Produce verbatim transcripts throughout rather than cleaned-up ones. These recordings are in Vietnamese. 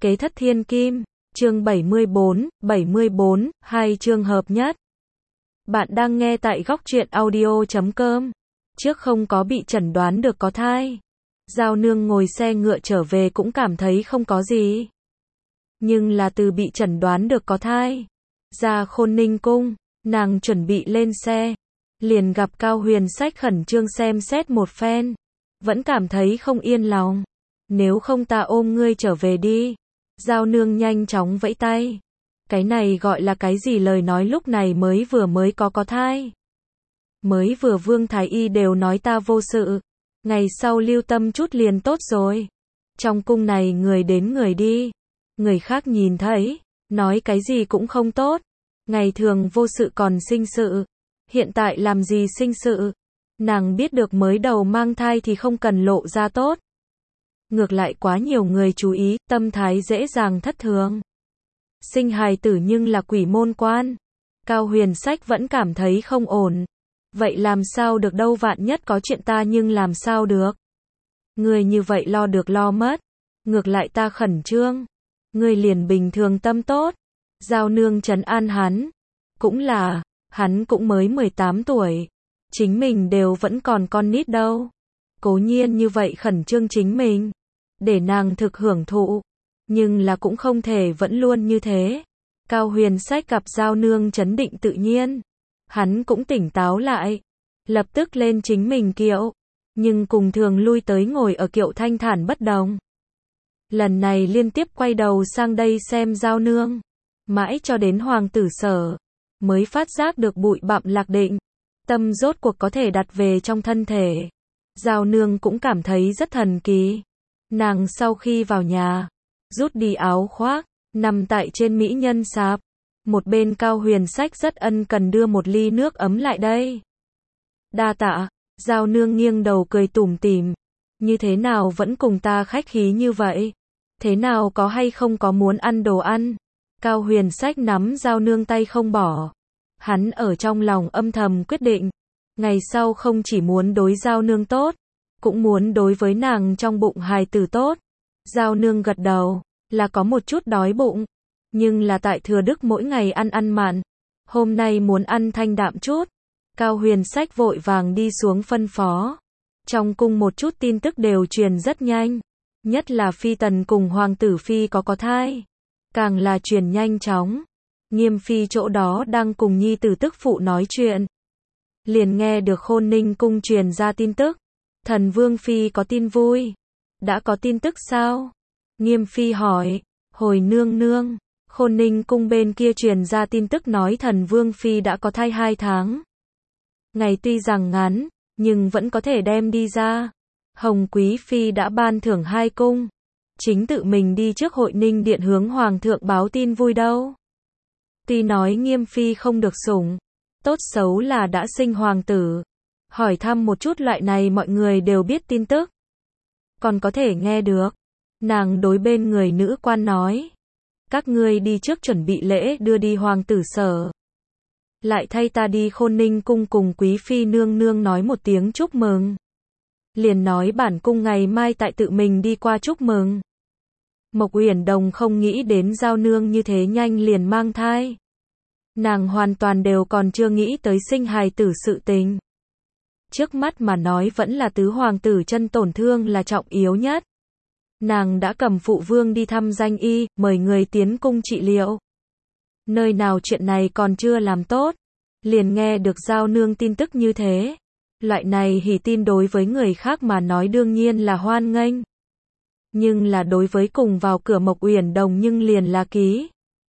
Kế thất thiên kim, chương bảy mươi bốn, bảy mươi bốn, hai chương hợp nhất. Bạn đang nghe tại góc truyện audio chấm com. Trước không có bị chẩn đoán được có thai. Giao Nương ngồi xe ngựa trở về cũng cảm thấy không có gì. Nhưng là từ bị chẩn đoán được có thai, ra Khôn Ninh cung, nàng chuẩn bị lên xe, liền gặp Cao Huyền Sách khẩn trương xem xét một phen, vẫn cảm thấy không yên lòng. Nếu không ta ôm ngươi trở về đi. Giao Nương nhanh chóng vẫy tay. Cái này gọi là cái gì, lời nói lúc này mới vừa mới có có thai. Mới vừa Vương Thái Y đều nói ta vô sự. Ngày sau lưu tâm chút liền tốt rồi. Trong cung này người đến người đi. Người khác nhìn thấy, nói cái gì cũng không tốt. Ngày thường vô sự còn sinh sự. Hiện tại làm gì sinh sự. Nàng biết được mới đầu mang thai thì không cần lộ ra tốt. Ngược lại quá nhiều người chú ý, tâm thái dễ dàng thất thường. Sinh hài tử nhưng là quỷ môn quan. Cao Huyền Sách vẫn cảm thấy không ổn. Vậy làm sao được đâu, vạn nhất có chuyện ta nhưng làm sao được. Người như vậy lo được lo mất. Ngược lại ta khẩn trương. Người liền bình thường tâm tốt. Giao Nương trấn an hắn. Cũng là, hắn cũng mới mười tám tuổi. Chính mình đều vẫn còn con nít đâu. Cố nhiên như vậy khẩn trương chính mình. Để nàng thực hưởng thụ. Nhưng là cũng không thể vẫn luôn như thế. Cao Huyền Sách gặp Giao Nương trấn định tự nhiên. Hắn cũng tỉnh táo lại. Lập tức lên chính mình kiệu. Nhưng cùng thường lui tới ngồi ở kiệu thanh thản bất đồng. Lần này liên tiếp quay đầu sang đây xem Giao Nương. Mãi cho đến hoàng tử sở. Mới phát giác được bụi bặm lạc định. Tâm rốt cuộc có thể đặt về trong thân thể. Giao Nương cũng cảm thấy rất thần kỳ. Nàng sau khi vào nhà, rút đi áo khoác, nằm tại trên mỹ nhân sạp. Một bên Cao Huyền Sách rất ân cần đưa một ly nước ấm lại đây. Đa tạ. Giao Nương nghiêng đầu cười tủm tỉm. Như thế nào vẫn cùng ta khách khí như vậy? Thế nào, có hay không có muốn ăn đồ ăn? Cao Huyền Sách nắm Giao Nương tay không bỏ. Hắn ở trong lòng âm thầm quyết định. Ngày sau không chỉ muốn đối Giao Nương tốt, cũng muốn đối với nàng trong bụng hài tử tốt. Giao Nương gật đầu, là có một chút đói bụng. Nhưng là tại Thừa Đức mỗi ngày ăn ăn mặn. Hôm nay muốn ăn thanh đạm chút. Cao Huyền Sách vội vàng đi xuống phân phó. Trong cung một chút tin tức đều truyền rất nhanh. Nhất là Phi Tần cùng Hoàng tử Phi có có thai. Càng là truyền nhanh chóng. Nghiêm Phi chỗ đó đang cùng nhi tử tức phụ nói chuyện. Liền nghe được Khôn Ninh cung truyền ra tin tức. Thần Vương Phi có tin vui. Đã có tin tức sao? Nghiêm Phi hỏi. Hồi nương nương. Khôn Ninh cung bên kia truyền ra tin tức nói thần Vương Phi đã có thai hai tháng. Ngày tuy rằng ngắn, nhưng vẫn có thể đem đi ra. Hồng Quý Phi đã ban thưởng hai cung. Chính tự mình đi trước Hội Ninh điện hướng Hoàng thượng báo tin vui đâu. Tuy nói Nghiêm Phi không được sủng. Tốt xấu là đã sinh hoàng tử. Hỏi thăm một chút loại này mọi người đều biết tin tức. Còn có thể nghe được. Nàng đối bên người nữ quan nói. Các ngươi đi trước chuẩn bị lễ đưa đi hoàng tử sở. Lại thay ta đi Khôn Ninh cung cùng Quý Phi nương nương nói một tiếng chúc mừng. Liền nói bản cung ngày mai tại tự mình đi qua chúc mừng. Mộc Uyển Đồng không nghĩ đến Giao Nương như thế nhanh liền mang thai. Nàng hoàn toàn đều còn chưa nghĩ tới sinh hài tử sự tình. Trước mắt mà nói vẫn là tứ hoàng tử chân tổn thương là trọng yếu nhất. Nàng đã cầm phụ vương đi thăm danh y, mời người tiến cung trị liệu. Nơi nào chuyện này còn chưa làm tốt, liền nghe được Giao Nương tin tức như thế. Loại này hỉ tin đối với người khác mà nói đương nhiên là hoan nghênh. Nhưng là đối với cùng vào cửa Mộc Uyển Đồng nhưng liền là ký.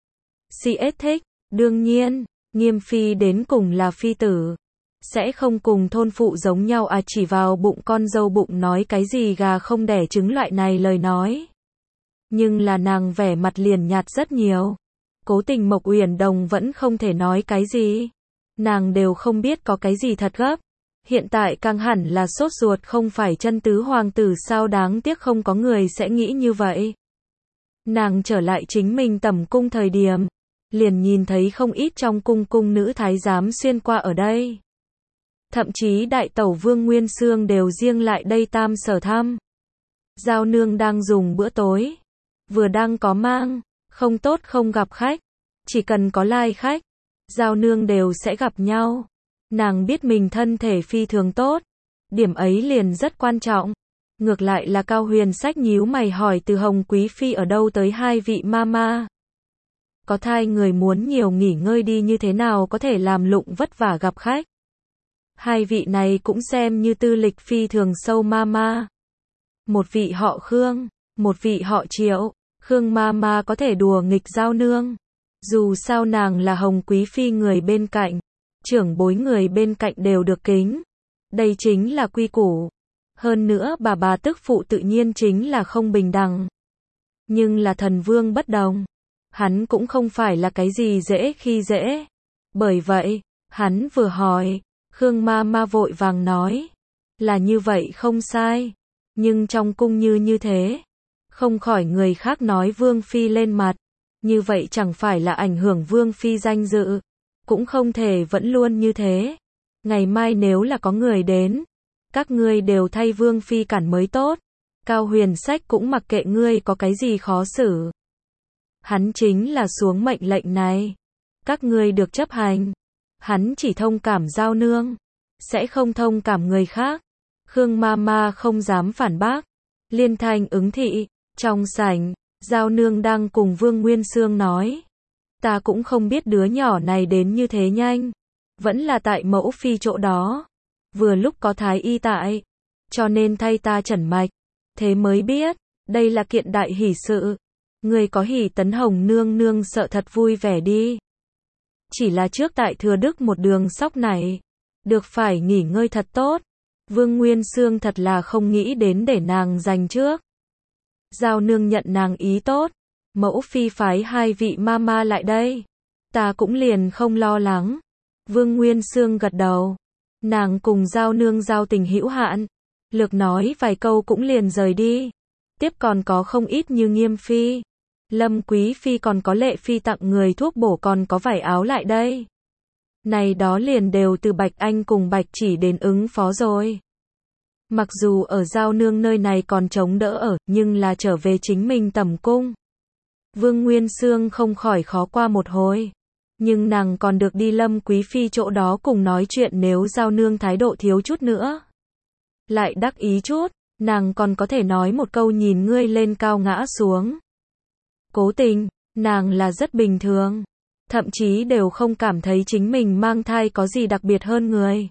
xê ét thích, đương nhiên, Nghiêm Phi đến cùng là phi tử. Sẽ không cùng thôn phụ giống nhau à, chỉ vào bụng con dâu bụng nói cái gì gà không đẻ trứng loại này lời nói. Nhưng là nàng vẻ mặt liền nhạt rất nhiều. Cố tình Mộc Uyển Đồng vẫn không thể nói cái gì. Nàng đều không biết có cái gì thật gấp. Hiện tại càng hẳn là sốt ruột không phải chân tứ hoàng tử sao, đáng tiếc không có người sẽ nghĩ như vậy. Nàng trở lại chính mình tẩm cung thời điểm. Liền nhìn thấy không ít trong cung cung nữ thái giám xuyên qua ở đây. Thậm chí đại tẩu Vương Nguyên Xương đều riêng lại đây tam sở thăm. Giao Nương đang dùng bữa tối. vừa đang có mang, không tốt không gặp khách, chỉ cần có lai khách, Giao Nương đều sẽ gặp nhau. Nàng biết mình thân thể phi thường tốt, điểm ấy liền rất quan trọng. Ngược lại là Cao Huyền Sách nhíu mày hỏi từ Hồng Quý Phi ở đâu tới hai vị mama. Có thai người muốn nhiều nghỉ ngơi đi như thế nào có thể làm lụng vất vả gặp khách. Hai vị này cũng xem như tư lịch phi thường sâu mama. Một vị họ Khương, một vị họ Triệu. Khương mama có thể đùa nghịch Giao Nương. Dù sao nàng là Hồng Quý Phi người bên cạnh, trưởng bối người bên cạnh đều được kính. Đây chính là quy củ. Hơn nữa bà bà tức phụ tự nhiên chính là không bình đẳng. Nhưng là thần vương bất đồng. Hắn cũng không phải là cái gì dễ khi dễ. Bởi vậy, hắn vừa hỏi, Khương ma ma vội vàng nói. Là như vậy không sai. Nhưng trong cung như như thế, không khỏi người khác nói Vương Phi lên mặt. Như vậy chẳng phải là ảnh hưởng Vương Phi danh dự. Cũng không thể vẫn luôn như thế. Ngày mai nếu là có người đến, các ngươi đều thay Vương Phi cản mới tốt. Cao Huyền Sách cũng mặc kệ ngươi có cái gì khó xử. Hắn chính là xuống mệnh lệnh này. Các ngươi được chấp hành. Hắn chỉ thông cảm Giao Nương, sẽ không thông cảm người khác. Khương Mama không dám phản bác. Liên thanh ứng thị. Trong sảnh, Giao Nương đang cùng Vương Nguyên Xương nói. Ta cũng không biết đứa nhỏ này đến như thế nhanh. Vẫn là tại mẫu phi chỗ đó. Vừa lúc có thái y tại. Cho nên thay ta chẩn mạch. Thế mới biết, đây là kiện đại hỷ sự. Người có hỉ Tấn Hồng nương nương sợ thật vui vẻ đi. Chỉ là trước tại Thừa Đức một đường sóc này. Được phải nghỉ ngơi thật tốt. Vương Nguyên Xương thật là không nghĩ đến để nàng giành trước. Giao Nương nhận nàng ý tốt. Mẫu phi phái hai vị mama lại đây. Ta cũng liền không lo lắng. Vương Nguyên Xương gật đầu. Nàng cùng Giao Nương giao tình hữu hạn. Lược nói vài câu cũng liền rời đi. Tiếp còn có không ít như Nghiêm Phi, Lâm Quý Phi còn có Lệ Phi tặng người thuốc bổ còn có vải áo lại đây. Này đó liền đều từ Bạch Anh cùng Bạch Chỉ đến ứng phó rồi. Mặc dù ở Giao Nương nơi này còn chống đỡ ở, nhưng là trở về chính mình tẩm cung. Vương Nguyên Xương không khỏi khó qua một hồi. Nhưng nàng còn được đi Lâm Quý Phi chỗ đó cùng nói chuyện nếu Giao Nương thái độ thiếu chút nữa. Lại đắc ý chút, nàng còn có thể nói một câu nhìn ngươi lên cao ngã xuống. Cố tình, nàng là rất bình thường. Thậm chí đều không cảm thấy chính mình mang thai có gì đặc biệt hơn người.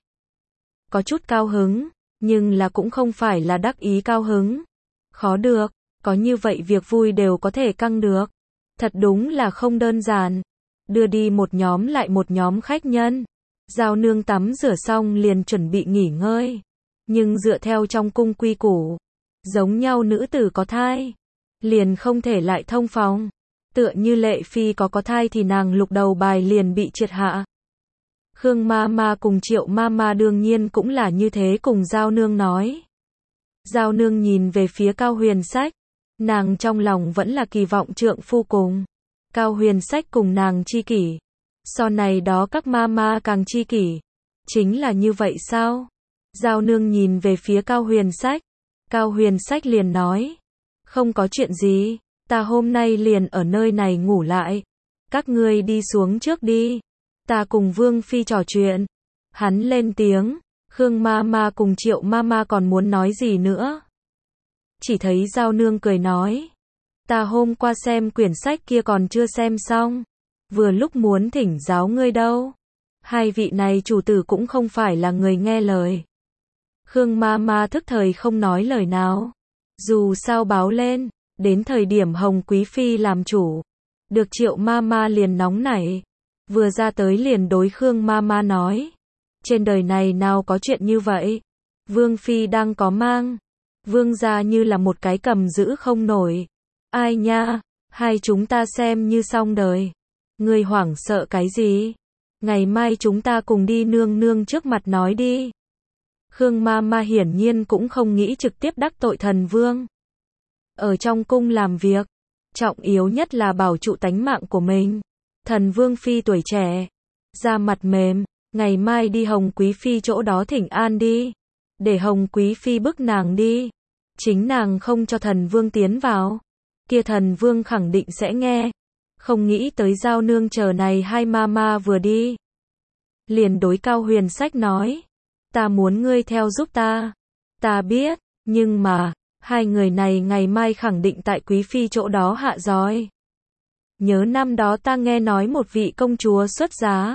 Có chút cao hứng, nhưng là cũng không phải là đắc ý cao hứng. Khó được, có như vậy việc vui đều có thể căng được. Thật đúng là không đơn giản. Đưa đi một nhóm lại một nhóm khách nhân. Giao Nương tắm rửa xong liền chuẩn bị nghỉ ngơi. Nhưng dựa theo trong cung quy củ, giống nhau nữ tử có thai, liền không thể lại thông phòng. Tựa như Lệ Phi có có thai thì nàng lục đầu bài liền bị triệt hạ. Khương Mama cùng Triệu Mama đương nhiên cũng là như thế cùng Giao Nương nói. Giao Nương nhìn về phía Cao Huyền Sách. Nàng trong lòng vẫn là kỳ vọng trượng phu cùng Cao Huyền Sách cùng nàng chi kỷ. So này đó các Mama càng chi kỷ. Chính là như vậy sao? Giao Nương nhìn về phía Cao Huyền Sách. Cao Huyền Sách liền nói. Không có chuyện gì. Ta hôm nay liền ở nơi này ngủ lại. Các ngươi đi xuống trước đi. Ta cùng Vương Phi trò chuyện. Hắn lên tiếng. Khương Mama cùng Triệu Mama còn muốn nói gì nữa. Chỉ thấy Giao Nương cười nói. Ta hôm qua xem quyển sách kia còn chưa xem xong. Vừa lúc muốn thỉnh giáo ngươi đâu. Hai vị này chủ tử cũng không phải là người nghe lời. Khương Mama thức thời không nói lời nào. Dù sao báo lên, đến thời điểm Hồng Quý Phi làm chủ. Được Triệu Mama liền nóng nảy. Vừa ra tới liền đối Khương Mama nói. Trên đời này nào có chuyện như vậy. Vương Phi đang có mang. Vương gia như là một cái cầm giữ không nổi. Ai nha, hai chúng ta xem như xong đời. Người hoảng sợ cái gì? Ngày mai chúng ta cùng đi nương nương trước mặt nói đi. Khương Mama hiển nhiên cũng không nghĩ trực tiếp đắc tội thần vương. Ở trong cung làm việc, trọng yếu nhất là bảo trụ tánh mạng của mình. Thần vương phi tuổi trẻ, da mặt mềm, ngày mai đi Hồng Quý Phi chỗ đó thỉnh an đi. Để Hồng Quý Phi bức nàng đi. Chính nàng không cho thần vương tiến vào. kia thần vương khẳng định sẽ nghe. Không nghĩ tới Giao Nương chờ này hai mama vừa đi. Liền đối Cao Huyền Sách nói. Ta muốn ngươi theo giúp ta. Ta biết, nhưng mà, hai người này ngày mai khẳng định tại Quý Phi chỗ đó hạ giói. Nhớ năm đó ta nghe nói một vị công chúa xuất giá.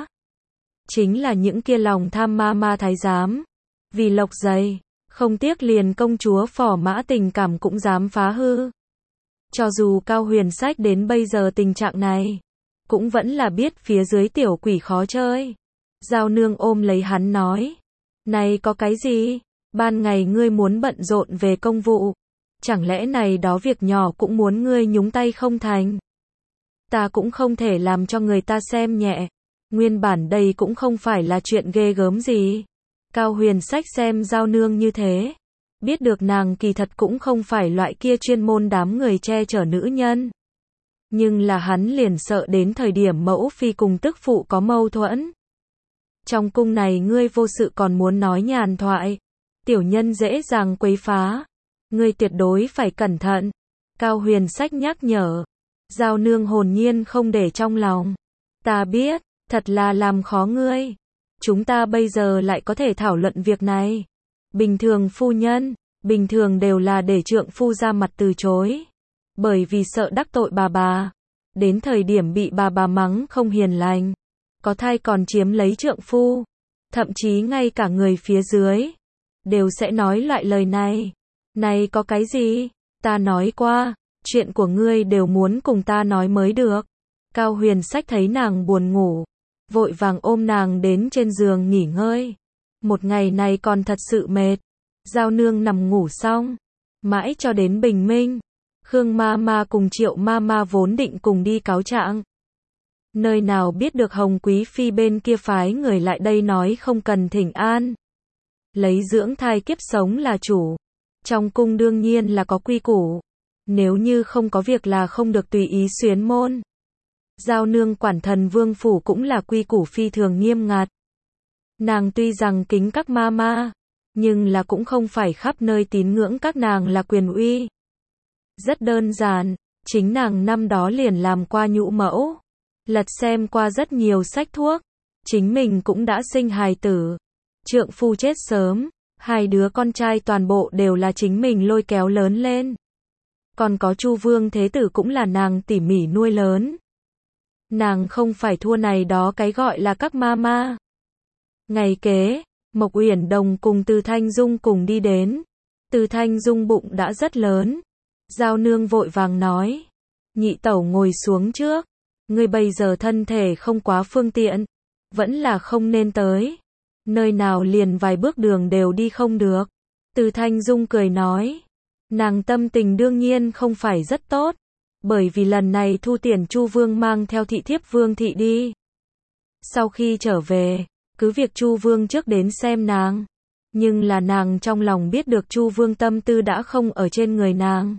Chính là những kia lòng tham ma ma thái giám. Vì lộc dày, không tiếc liền công chúa Phò Mã tình cảm cũng dám phá hư. Cho dù Cao Huyền Sách đến bây giờ tình trạng này, cũng vẫn là biết phía dưới tiểu quỷ khó chơi. Giao Nương ôm lấy hắn nói. Này có cái gì? Ban ngày ngươi muốn bận rộn về công vụ. Chẳng lẽ này đó việc nhỏ cũng muốn ngươi nhúng tay không thành? Ta cũng không thể làm cho người ta xem nhẹ. Nguyên bản đây cũng không phải là chuyện ghê gớm gì. Cao Huyền Sách xem Giao Nương như thế. Biết được nàng kỳ thật cũng không phải loại kia chuyên môn đám người che chở nữ nhân. Nhưng là hắn liền sợ đến thời điểm mẫu phi cùng tức phụ có mâu thuẫn. Trong cung này ngươi vô sự còn muốn nói nhàn thoại. Tiểu nhân dễ dàng quấy phá. Ngươi tuyệt đối phải cẩn thận. Cao Huyền Sách nhắc nhở. Giao Nương hồn nhiên không để trong lòng. Ta biết, thật là làm khó ngươi. Chúng ta bây giờ lại có thể thảo luận việc này. Bình thường phu nhân, bình thường đều là để trượng phu ra mặt từ chối. Bởi vì sợ đắc tội bà bà. Đến thời điểm bị bà bà mắng không hiền lành. Có thai còn chiếm lấy trượng phu. Thậm chí ngay cả người phía dưới. Đều sẽ nói loại lời này. Này có cái gì? Ta nói qua. Chuyện của ngươi đều muốn cùng ta nói mới được. Cao Huyền Sách thấy nàng buồn ngủ. Vội vàng ôm nàng đến trên giường nghỉ ngơi. Một ngày này còn thật sự mệt. Giao Nương nằm ngủ xong. Mãi cho đến bình minh. Khương ma ma cùng Triệu ma ma vốn định cùng đi cáo trạng. Nơi nào biết được Hồng Quý Phi bên kia phái người lại đây nói không cần thỉnh an. Lấy dưỡng thai kiếp sống là chủ. Trong cung đương nhiên là có quy củ. Nếu như không có việc là không được tùy ý xuyến môn. Giao Nương quản thần vương phủ cũng là quy củ phi thường nghiêm ngặt. Nàng tuy rằng kính các ma ma, nhưng là cũng không phải khắp nơi tín ngưỡng các nàng là quyền uy. Rất đơn giản, chính nàng năm đó liền làm qua nhũ mẫu, lật xem qua rất nhiều sách thuốc, chính mình cũng đã sinh hài tử, trượng phu chết sớm, hai đứa con trai toàn bộ đều là chính mình lôi kéo lớn lên. Còn có Chu Vương Thế Tử cũng là nàng tỉ mỉ nuôi lớn. Nàng không phải thua này đó cái gọi là các ma ma. Ngày kế, Mộc Uyển Đồng cùng Từ Thanh Dung cùng đi đến. Từ Thanh Dung bụng đã rất lớn. Giao Nương vội vàng nói. Nhị tẩu ngồi xuống trước. Ngươi bây giờ thân thể không quá phương tiện. Vẫn là không nên tới. Nơi nào liền vài bước đường đều đi không được. Từ Thanh Dung cười nói. Nàng tâm tình đương nhiên không phải rất tốt. Bởi vì lần này thu tiền Chu Vương mang theo thị thiếp Vương thị đi. Sau khi trở về, cứ việc Chu Vương trước đến xem nàng. Nhưng là nàng trong lòng biết được Chu Vương tâm tư đã không ở trên người nàng.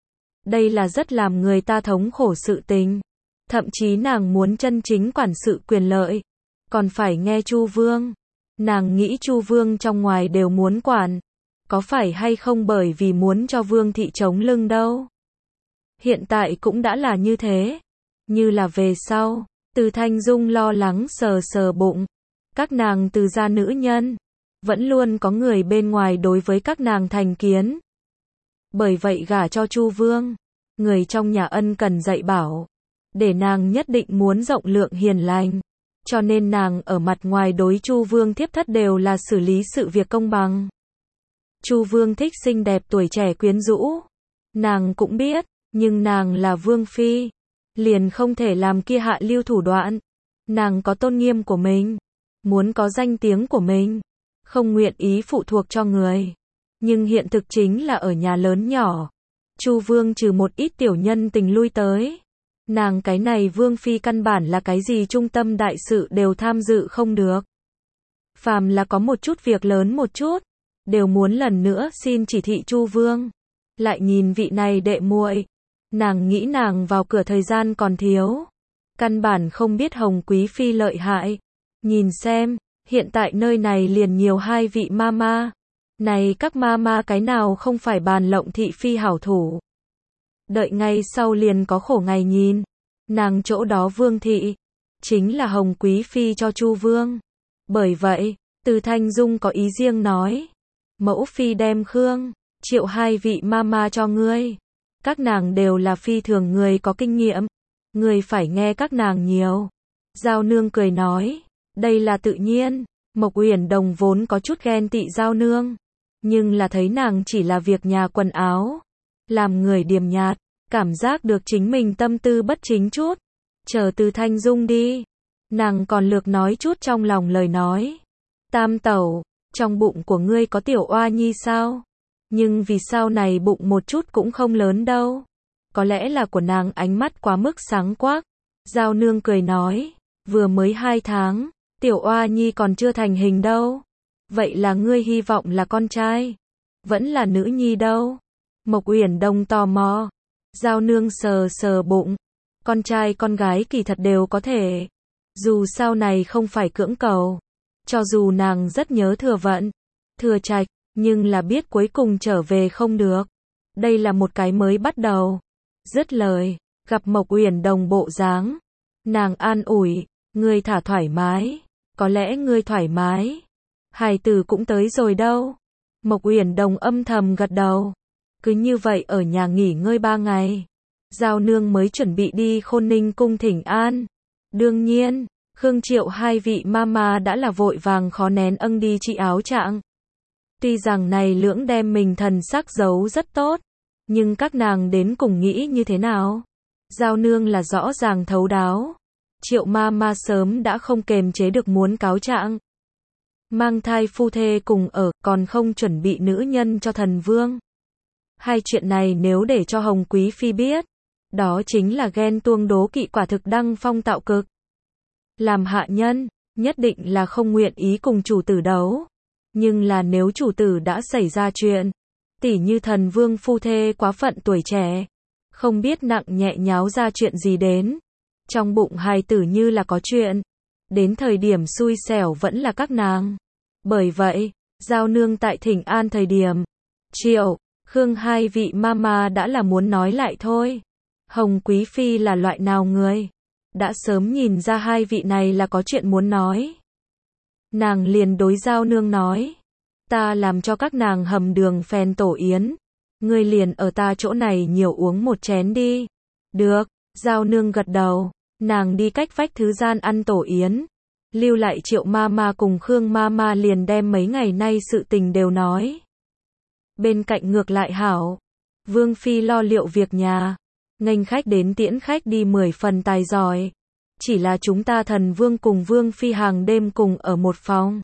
Đây là rất làm người ta thống khổ sự tình. Thậm chí nàng muốn chân chính quản sự quyền lợi. Còn phải nghe Chu Vương. Nàng nghĩ Chu Vương trong ngoài đều muốn quản. Có phải hay không bởi vì muốn cho Vương thị chống lưng đâu. Hiện tại cũng đã là như thế. Như là về sau. Từ Thanh Dung lo lắng sờ sờ bụng. Các nàng Từ gia nữ nhân. Vẫn luôn có người bên ngoài đối với các nàng thành kiến. Bởi vậy gả cho Chu Vương. Người trong nhà ân cần dạy bảo. Để nàng nhất định muốn rộng lượng hiền lành. Cho nên nàng ở mặt ngoài đối Chu Vương thiếp thất đều là xử lý sự việc công bằng. Chu Vương thích xinh đẹp tuổi trẻ quyến rũ. Nàng cũng biết. Nhưng nàng là Vương Phi. Liền không thể làm kia hạ lưu thủ đoạn. Nàng có tôn nghiêm của mình. Muốn có danh tiếng của mình. Không nguyện ý phụ thuộc cho người. Nhưng hiện thực chính là ở nhà lớn nhỏ. Chu Vương trừ một ít tiểu nhân tình lui tới. Nàng cái này Vương Phi căn bản là cái gì trung tâm đại sự đều tham dự không được. Phàm là có một chút việc lớn một chút. Đều muốn lần nữa xin chỉ thị Chu Vương. Lại nhìn vị này đệ muội. Nàng nghĩ nàng vào cửa thời gian còn thiếu. Căn bản không biết Hồng Quý Phi lợi hại. Nhìn xem, hiện tại nơi này liền nhiều hai vị mama. Này các mama cái nào không phải bàn lộng thị phi hảo thủ. đợi ngay sau liền có khổ ngày nhìn. Nàng chỗ đó vương thị, chính là Hồng Quý Phi cho Chu Vương. Bởi vậy, Từ Thanh Dung có ý riêng nói, mẫu phi đem Khương, Triệu hai vị mama cho ngươi. Các nàng đều là phi thường người có kinh nghiệm, ngươi phải nghe các nàng nhiều. Giao Nương cười nói, đây là tự nhiên. Mộc Uyển Đồng vốn có chút ghen tị Giao Nương, nhưng là thấy nàng chỉ là việc nhà quần áo, làm người điềm nhạt, cảm giác được chính mình tâm tư bất chính chút. Chờ Từ Thanh Dung đi, nàng còn lược nói chút trong lòng lời nói. Tam tẩu, trong bụng của ngươi có tiểu oa nhi sao? Nhưng vì sao này bụng một chút cũng không lớn đâu? Có lẽ là của nàng ánh mắt quá mức sáng quắc. Giao Nương cười nói, vừa mới hai tháng, tiểu oa nhi còn chưa thành hình đâu. Vậy là ngươi hy vọng là con trai, vẫn là nữ nhi đâu? Mộc Uyển Đồng tò mò. Giao Nương sờ sờ bụng, con trai con gái kỳ thật đều có thể. Dù sau này không phải cưỡng cầu, cho dù nàng rất nhớ Thừa Vận, Thừa Trạch, nhưng là biết cuối cùng trở về không được. Đây là một cái mới bắt đầu. Dứt lời, gặp Mộc Uyển Đồng bộ dáng, nàng an ủi, ngươi thả thoải mái, có lẽ ngươi thoải mái, hài tử cũng tới rồi đâu. Mộc Uyển Đồng âm thầm gật đầu. Cứ như vậy ở nhà nghỉ ngơi ba ngày, Giao Nương mới chuẩn bị đi Khôn Ninh cung thỉnh an. Đương nhiên, Khương Triệu hai vị mama đã là vội vàng khó nén âng đi trị áo trạng. Tuy rằng này lưỡng đem mình thần sắc giấu rất tốt, nhưng các nàng đến cùng nghĩ như thế nào? Giao Nương là rõ ràng thấu đáo. Triệu mama sớm đã không kềm chế được muốn cáo trạng. Mang thai phu thê cùng ở, còn không chuẩn bị nữ nhân cho thần vương. Hai chuyện này nếu để cho Hồng Quý Phi biết, đó chính là ghen tuông đố kỵ quả thực đăng phong tạo cực. Làm hạ nhân, nhất định là không nguyện ý cùng chủ tử đấu. Nhưng là nếu chủ tử đã xảy ra chuyện, tỉ như thần vương phu thê quá phận tuổi trẻ, không biết nặng nhẹ nháo ra chuyện gì đến, trong bụng hài tử như là có chuyện, đến thời điểm xui xẻo vẫn là các nàng. Bởi vậy, Giao Nương tại thỉnh an thời điểm, Triệu, Khương hai vị mama đã là muốn nói lại thôi. Hồng Quý Phi là loại nào người? Đã sớm nhìn ra hai vị này là có chuyện muốn nói. Nàng liền đối Giao Nương nói, ta làm cho các nàng hầm đường phèn tổ yến, ngươi liền ở ta chỗ này nhiều uống một chén đi. Được, Giao Nương gật đầu, nàng đi cách vách thứ gian ăn tổ yến, lưu lại Triệu mama cùng Khương mama liền đem mấy ngày nay sự tình đều nói. Bên cạnh ngược lại hảo, Vương Phi lo liệu việc nhà, nghênh khách đến tiễn khách đi mười phần tài giỏi. Chỉ là chúng ta thần vương cùng Vương Phi hàng đêm cùng ở một phòng.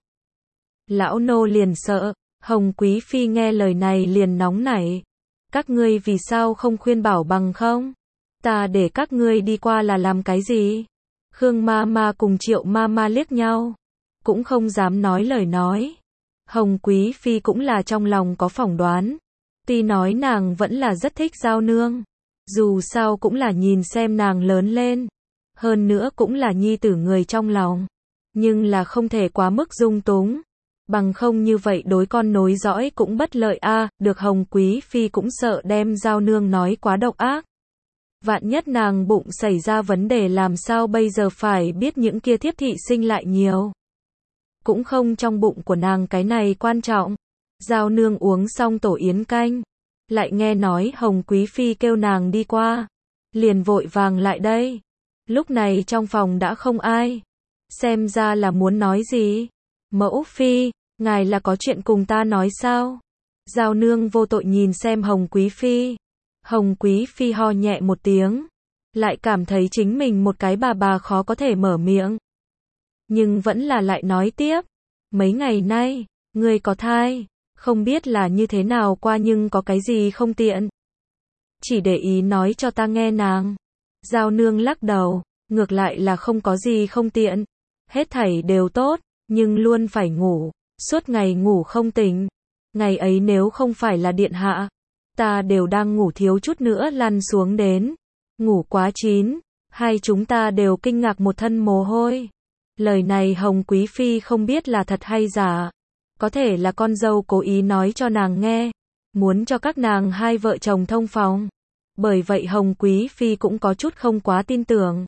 Lão nô liền sợ, Hồng Quý Phi nghe lời này liền nóng nảy. Các ngươi vì sao không khuyên bảo bằng không? Ta để các ngươi đi qua là làm cái gì? Khương Mama cùng Triệu Mama liếc nhau, cũng không dám nói lời nói. Hồng Quý Phi cũng là trong lòng có phỏng đoán. Tuy nói nàng vẫn là rất thích Giao Nương, dù sao cũng là nhìn xem nàng lớn lên, hơn nữa cũng là nhi tử người trong lòng, nhưng là không thể quá mức dung túng, bằng không như vậy đối con nối dõi cũng bất lợi a. À, được Hồng Quý Phi cũng sợ đem Giao Nương nói quá độc ác. Vạn nhất nàng bụng xảy ra vấn đề làm sao bây giờ, phải biết những kia thiếp thị sinh lại nhiều. Cũng không trong bụng của nàng cái này quan trọng. Giao Nương uống xong tổ yến canh, lại nghe nói Hồng Quý Phi kêu nàng đi qua, liền vội vàng lại đây. Lúc này trong phòng đã không ai, xem ra là muốn nói gì. Mẫu Phi, ngài là có chuyện cùng ta nói sao? Giao Nương vô tội nhìn xem Hồng Quý Phi. Hồng Quý Phi ho nhẹ một tiếng, lại cảm thấy chính mình một cái bà bà khó có thể mở miệng. Nhưng vẫn là lại nói tiếp, mấy ngày nay, ngươi có thai, không biết là như thế nào qua nhưng có cái gì không tiện. Chỉ để ý nói cho ta nghe nàng. Giao Nương lắc đầu, ngược lại là không có gì không tiện. Hết thảy đều tốt, nhưng luôn phải ngủ, suốt ngày ngủ không tỉnh. Ngày ấy nếu không phải là điện hạ, ta đều đang ngủ thiếu chút nữa lăn xuống đến. Ngủ quá chín, hai chúng ta đều kinh ngạc một thân mồ hôi. Lời này Hồng Quý Phi không biết là thật hay giả. Có thể là con dâu cố ý nói cho nàng nghe, muốn cho các nàng hai vợ chồng thông phòng. Bởi vậy Hồng Quý Phi cũng có chút không quá tin tưởng.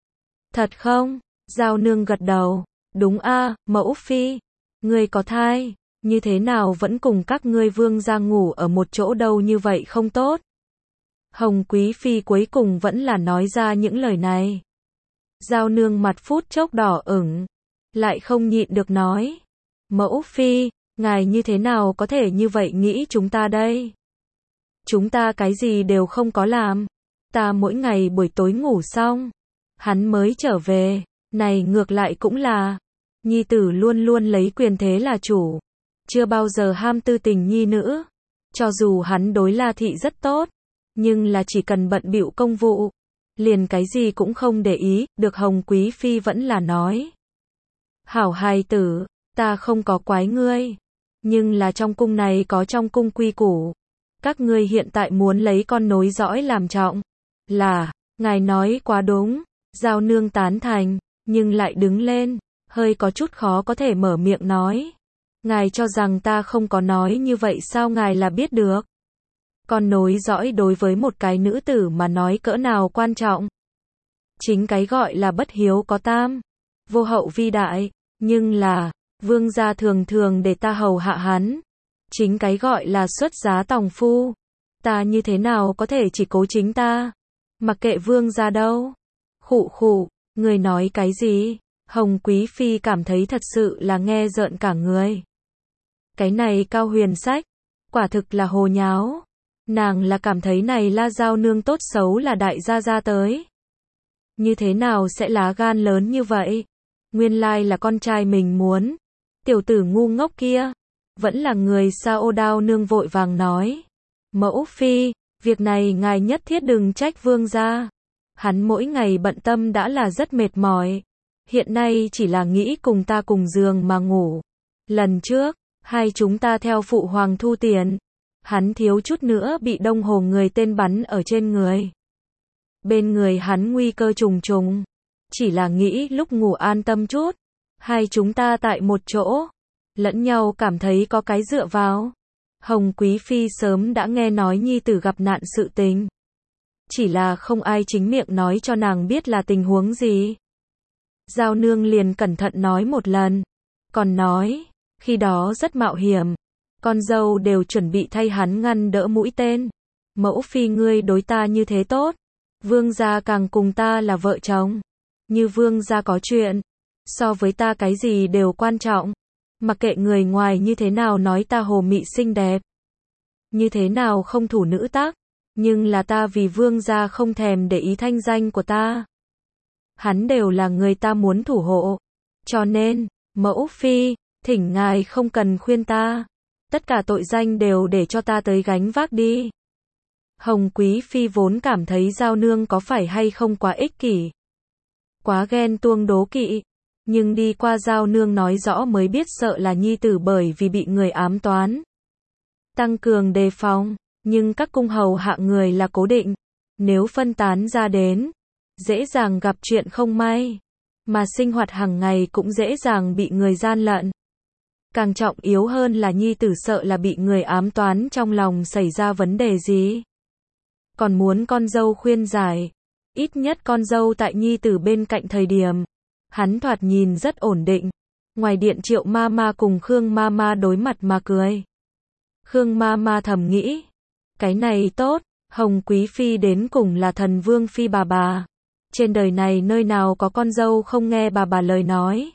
Thật không? Giao Nương gật đầu. Đúng a, mẫu phi. Ngươi có thai, như thế nào vẫn cùng các ngươi vương gia ngủ ở một chỗ đâu, như vậy không tốt. Hồng Quý Phi cuối cùng vẫn là nói ra những lời này. Giao Nương mặt phút chốc đỏ ửng, lại không nhịn được nói. Mẫu phi, ngài như thế nào có thể như vậy nghĩ chúng ta đây? Chúng ta cái gì đều không có làm. Ta mỗi ngày buổi tối ngủ xong, hắn mới trở về. Này ngược lại cũng là, nhi tử luôn luôn lấy quyền thế là chủ, chưa bao giờ ham tư tình nhi nữ. Cho dù hắn đối La thị rất tốt, nhưng là chỉ cần bận bịu công vụ, liền cái gì cũng không để ý. Được Hồng Quý Phi vẫn là nói. Hảo hài tử, ta không có quái ngươi, nhưng là trong cung này có trong cung quy củ. Các ngươi hiện tại muốn lấy con nối dõi làm trọng. Là, ngài nói quá đúng. Giao Nương tán thành, nhưng lại đứng lên, hơi có chút khó có thể mở miệng nói. Ngài cho rằng ta không có nói như vậy sao, ngài là biết được. Con nối dõi đối với một cái nữ tử mà nói cỡ nào quan trọng. Chính cái gọi là bất hiếu có tam, vô hậu vi đại, nhưng là, vương gia thường thường để ta hầu hạ hắn. Chính cái gọi là xuất giá tòng phu. Ta như thế nào có thể chỉ cố chính ta, mặc kệ vương gia đâu. Khụ khụ, người nói cái gì? Hồng Quý Phi cảm thấy thật sự là nghe rợn cả người. Cái này Cao Huyền sách, quả thực là hồ nháo. Nàng là cảm thấy này La Giao Nương tốt xấu là đại gia gia tới. Như thế nào sẽ lá gan lớn như vậy? Nguyên lai là con trai mình muốn. Tiểu tử ngu ngốc kia, vẫn là người sao? Ô Đao Nương vội vàng nói. Mẫu phi, việc này ngài nhất thiết đừng trách vương gia. Hắn mỗi ngày bận tâm đã là rất mệt mỏi. Hiện nay chỉ là nghĩ cùng ta cùng giường mà ngủ. Lần trước, hai chúng ta theo phụ hoàng thu tiền. Hắn thiếu chút nữa bị Đông Hồ người tên bắn ở trên người. Bên người hắn nguy cơ trùng trùng. Chỉ là nghĩ lúc ngủ an tâm chút. Hai chúng ta tại một chỗ, lẫn nhau cảm thấy có cái dựa vào. Hồng Quý Phi sớm đã nghe nói nhi tử gặp nạn sự tình. Chỉ là không ai chính miệng nói cho nàng biết là tình huống gì. Giao Nương liền cẩn thận nói một lần. Còn nói, khi đó rất mạo hiểm. Con dâu đều chuẩn bị thay hắn ngăn đỡ mũi tên. Mẫu phi ngươi đối ta như thế tốt. Vương gia càng cùng ta là vợ chồng. Như vương gia có chuyện, so với ta cái gì đều quan trọng. Mặc kệ người ngoài như thế nào nói ta hồ mị xinh đẹp, như thế nào không thủ nữ tác, nhưng là ta vì vương gia không thèm để ý thanh danh của ta. Hắn đều là người ta muốn thủ hộ. Cho nên, mẫu phi, thỉnh ngài không cần khuyên ta. Tất cả tội danh đều để cho ta tới gánh vác đi. Hồng Quý Phi vốn cảm thấy Giao Nương có phải hay không quá ích kỷ, quá ghen tuông đố kỵ. Nhưng đi qua Giao Nương nói rõ mới biết sợ là nhi tử bởi vì bị người ám toán. Tăng cường đề phòng, nhưng các cung hầu hạ người là cố định. Nếu phân tán ra đến, dễ dàng gặp chuyện không may. Mà sinh hoạt hàng ngày cũng dễ dàng bị người gian lận. Càng trọng yếu hơn là nhi tử sợ là bị người ám toán trong lòng xảy ra vấn đề gì. Còn muốn con dâu khuyên giải. Ít nhất con dâu tại nhi tử bên cạnh thời điểm, hắn thoạt nhìn rất ổn định. Ngoài điện Triệu Mama cùng Khương Mama đối mặt mà cười. Khương Mama thầm nghĩ, cái này tốt, Hồng Quý Phi đến cùng là thần vương phi bà bà. Trên đời này nơi nào có con dâu không nghe bà bà lời nói.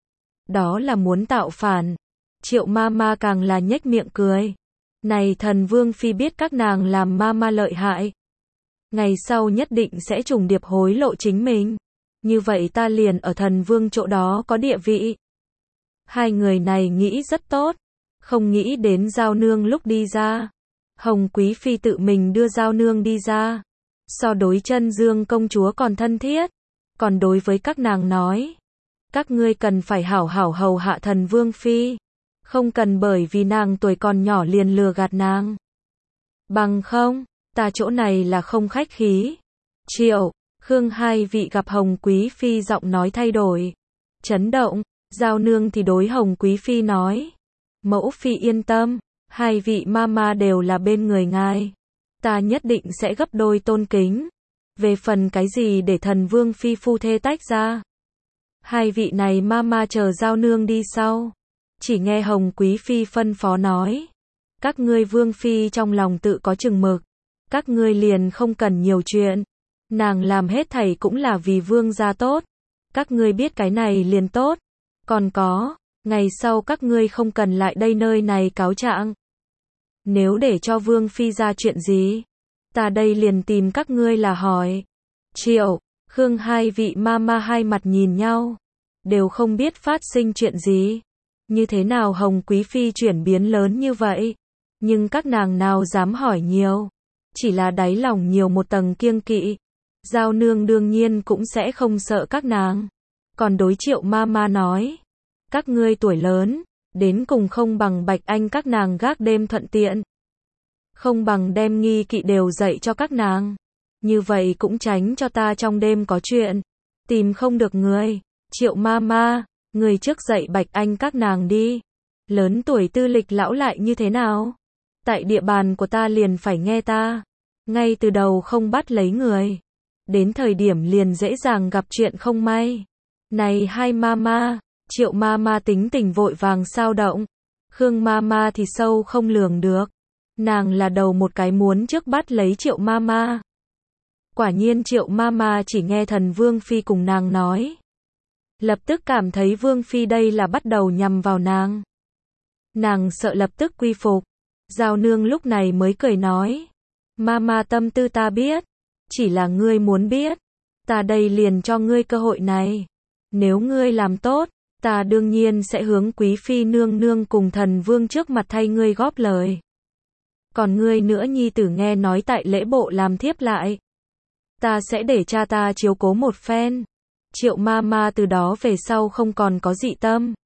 Đó là muốn tạo phản. Triệu Mama càng là nhếch miệng cười. Này thần vương phi biết các nàng làm Mama lợi hại. Ngày sau nhất định sẽ trùng điệp hối lộ chính mình. Như vậy ta liền ở thần vương chỗ đó có địa vị. Hai người này nghĩ rất tốt. Không nghĩ đến Giao Nương lúc đi ra. Hồng Quý Phi tự mình đưa Giao Nương đi ra. So đối chân Dương công chúa còn thân thiết. Còn đối với các nàng nói. Các ngươi cần phải hảo hảo hầu hạ thần vương phi. Không cần bởi vì nàng tuổi còn nhỏ liền lừa gạt nàng. Bằng không, ta chỗ này là không khách khí. Triệu, Khương hai vị gặp Hồng Quý Phi giọng nói thay đổi. Chấn động, Giao Nương thì đối Hồng Quý Phi nói. Mẫu Phi yên tâm, hai vị mama đều là bên người ngài. ta nhất định sẽ gấp đôi tôn kính. Về phần cái gì để thần vương phi phu thê tách ra, hai vị này mama chờ giao nương đi sau. Chỉ nghe Hồng Quý Phi phân phó nói, các ngươi vương phi trong lòng tự có chừng mực, các ngươi liền không cần nhiều chuyện, nàng làm hết thảy cũng là vì vương gia tốt, các ngươi biết cái này liền tốt, còn có, ngày sau các ngươi không cần lại đây nơi này cáo trạng. Nếu để cho vương phi ra chuyện gì, ta đây liền tìm các ngươi là hỏi. Triệu, Khương hai vị mama hai mặt nhìn nhau, đều không biết phát sinh chuyện gì. Như thế nào Hồng Quý Phi chuyển biến lớn như vậy, nhưng các nàng nào dám hỏi nhiều, chỉ là đáy lòng nhiều một tầng kiêng kỵ. Giao nương đương nhiên cũng sẽ không sợ các nàng. Còn đối Triệu mama nói, các ngươi tuổi lớn, đến cùng không bằng Bạch Anh các nàng gác đêm thuận tiện. Không bằng đem nghi kỵ đều dạy cho các nàng. Như vậy cũng tránh cho ta trong đêm có chuyện, tìm không được người. Triệu mama, người trước dạy Bạch Anh các nàng đi. Lớn tuổi tư lịch lão lại như thế nào? Tại địa bàn của ta liền phải nghe ta. Ngay từ đầu không bắt lấy người. Đến thời điểm liền dễ dàng gặp chuyện không may. Này hai mama, Triệu mama tính tình vội vàng sao động. Khương mama thì sâu không lường được. Nàng là đầu một cái muốn trước bắt lấy Triệu mama. Quả nhiên Triệu mama chỉ nghe thần Vương Phi cùng nàng nói. Lập tức cảm thấy Vương Phi đây là bắt đầu nhằm vào nàng. Nàng sợ lập tức quy phục. Giao nương lúc này mới cười nói. Mama tâm tư ta biết. Chỉ là ngươi muốn biết. Ta đây liền cho ngươi cơ hội này. Nếu ngươi làm tốt, ta đương nhiên sẽ hướng Quý Phi nương nương cùng thần vương trước mặt thay ngươi góp lời. Còn ngươi nữa nhi tử nghe nói tại lễ bộ làm thiếp lại. Ta sẽ để cha ta chiếu cố một phen. Triệu mama từ đó về sau không còn có dị tâm.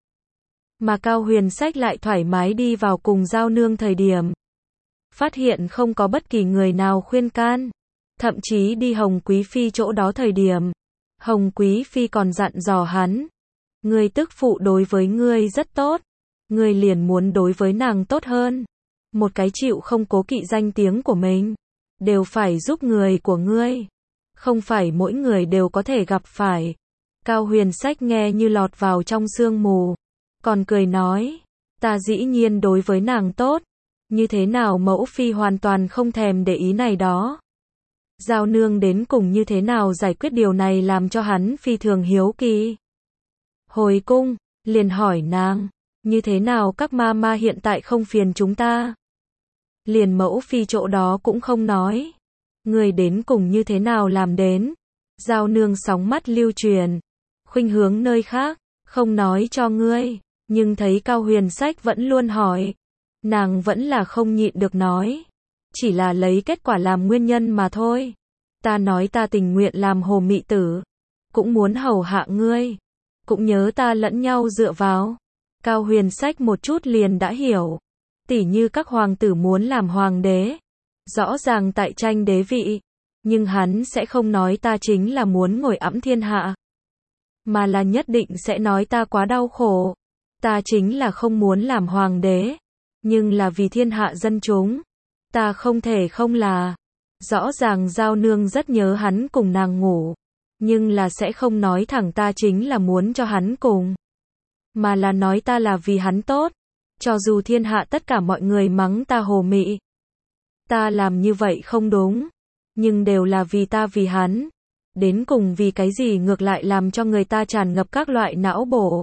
Mà Cao Huyền Sách lại thoải mái đi vào cùng giao nương thời điểm. Phát hiện không có bất kỳ người nào khuyên can. Thậm chí đi Hồng Quý Phi chỗ đó thời điểm. Hồng Quý Phi còn dặn dò hắn. Ngươi tức phụ đối với ngươi rất tốt. Ngươi liền muốn đối với nàng tốt hơn. Một cái chịu không cố kỵ danh tiếng của mình. Đều phải giúp người của ngươi. Không phải mỗi người đều có thể gặp phải. Cao Huyền Sách nghe như lọt vào trong sương mù. Còn cười nói. Ta dĩ nhiên đối với nàng tốt. Như thế nào mẫu phi hoàn toàn không thèm để ý này đó. Giao nương đến cùng như thế nào giải quyết điều này làm cho hắn phi thường hiếu kỳ. Hồi cung, liền hỏi nàng. Như thế nào các mama hiện tại không phiền chúng ta? Liền mẫu phi chỗ đó cũng không nói. Người đến cùng như thế nào làm đến? Giao nương sóng mắt lưu truyền. Khuynh hướng nơi khác, không nói cho ngươi. Nhưng thấy Cao Huyền Sách vẫn luôn hỏi. Nàng vẫn là không nhịn được nói. Chỉ là lấy kết quả làm nguyên nhân mà thôi. Ta nói ta tình nguyện làm hồ mị tử. Cũng muốn hầu hạ ngươi. Cũng nhớ ta lẫn nhau dựa vào. Cao Huyền Sách một chút liền đã hiểu. Tỉ như các hoàng tử muốn làm hoàng đế. Rõ ràng tại tranh đế vị. Nhưng hắn sẽ không nói ta chính là muốn ngồi ẵm thiên hạ. Mà là nhất định sẽ nói ta quá đau khổ. Ta chính là không muốn làm hoàng đế. Nhưng là vì thiên hạ dân chúng. Ta không thể không là. Rõ ràng giao nương rất nhớ hắn cùng nàng ngủ. Nhưng là sẽ không nói thẳng ta chính là muốn cho hắn cùng. Mà là nói ta là vì hắn tốt. Cho dù thiên hạ tất cả mọi người mắng ta hồ mị. Ta làm như vậy không đúng. Nhưng đều là vì ta vì hắn. Đến cùng vì cái gì ngược lại làm cho người ta tràn ngập các loại não bổ.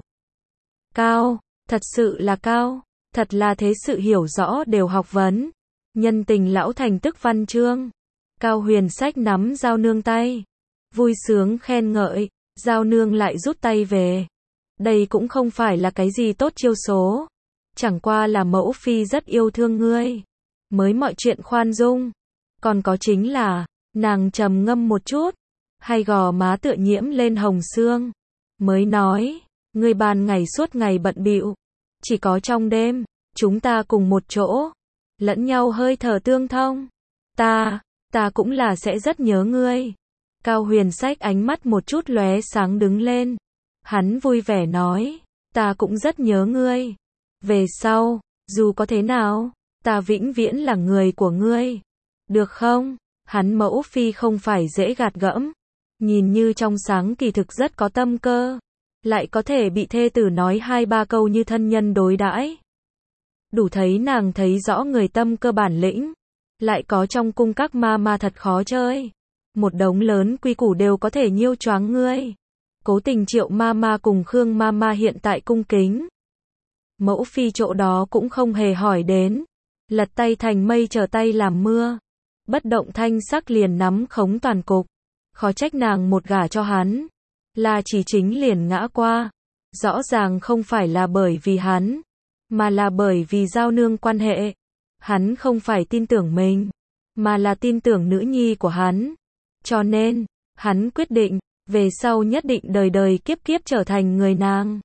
Cao, thật sự là cao. Thật là thế sự hiểu rõ đều học vấn. Nhân tình lão thành tức văn chương. Cao Huyền Sách nắm giao nương tay. Vui sướng khen ngợi. Giao nương lại rút tay về. Đây cũng không phải là cái gì tốt chiêu số. Chẳng qua là mẫu phi rất yêu thương ngươi. Mới mọi chuyện khoan dung. Còn có chính là, nàng trầm ngâm một chút. Hay gò má tựa nhiễm lên hồng xương. Mới nói, ngươi ban ngày suốt ngày bận bịu. Chỉ có trong đêm, chúng ta cùng một chỗ. Lẫn nhau hơi thở tương thông. Ta, ta cũng là sẽ rất nhớ ngươi. Cao Huyền Sách ánh mắt một chút lóe sáng đứng lên. Hắn vui vẻ nói, ta cũng rất nhớ ngươi. Về sau, dù có thế nào, ta vĩnh viễn là người của ngươi. Được không? Hắn mẫu phi không phải dễ gạt gẫm. Nhìn như trong sáng kỳ thực rất có tâm cơ. Lại có thể bị thê tử nói hai ba câu như thân nhân đối đãi. Đủ thấy nàng thấy rõ người tâm cơ bản lĩnh. Lại có trong cung các ma ma thật khó chơi. Một đống lớn quy củ đều có thể nhiêu choáng ngươi. Cố tình Triệu ma ma cùng Khương ma ma hiện tại cung kính. Mẫu phi chỗ đó cũng không hề hỏi đến. Lật tay thành mây trở tay làm mưa. Bất động thanh sắc liền nắm khống toàn cục. Khó trách nàng một gả cho hắn. Là chỉ chính liền ngã qua. Rõ ràng không phải là bởi vì hắn. Mà là bởi vì giao nương quan hệ. Hắn không phải tin tưởng mình. Mà là tin tưởng nữ nhi của hắn. Cho nên, hắn quyết định, về sau nhất định đời đời kiếp kiếp trở thành người nàng.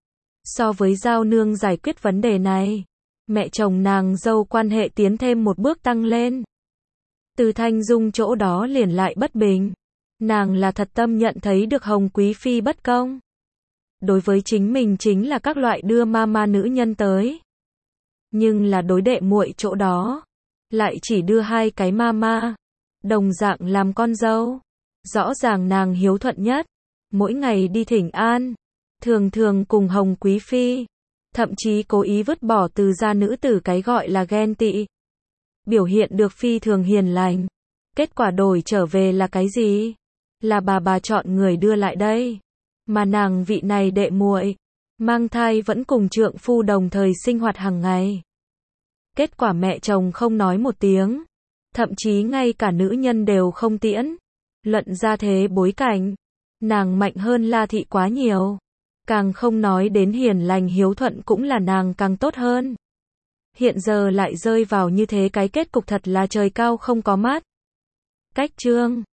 So với giao nương giải quyết vấn đề này, mẹ chồng nàng dâu quan hệ tiến thêm một bước tăng lên. Từ Thanh Dung chỗ đó liền lại bất bình. Nàng là thật tâm nhận thấy được Hồng Quý Phi bất công. Đối với chính mình chính là các loại đưa ma ma nữ nhân tới. Nhưng là đối đệ muội chỗ đó, lại chỉ đưa hai cái ma ma. Đồng dạng làm con dâu. Rõ ràng nàng hiếu thuận nhất. Mỗi ngày đi thỉnh an. Thường thường cùng Hồng Quý Phi. Thậm chí cố ý vứt bỏ từ gia nữ tử cái gọi là ghen tị. Biểu hiện được phi thường hiền lành. Kết quả đổi trở về là cái gì? Là bà bà chọn người đưa lại đây. Mà nàng vị này đệ muội, mang thai vẫn cùng trượng phu đồng thời sinh hoạt hàng ngày. Kết quả mẹ chồng không nói một tiếng. Thậm chí ngay cả nữ nhân đều không tiễn. Luận ra thế bối cảnh. Nàng mạnh hơn La Thị quá nhiều. Càng không nói đến hiền lành hiếu thuận cũng là nàng càng tốt hơn. Hiện giờ lại rơi vào như thế cái kết cục thật là trời cao không có mát. Cách chương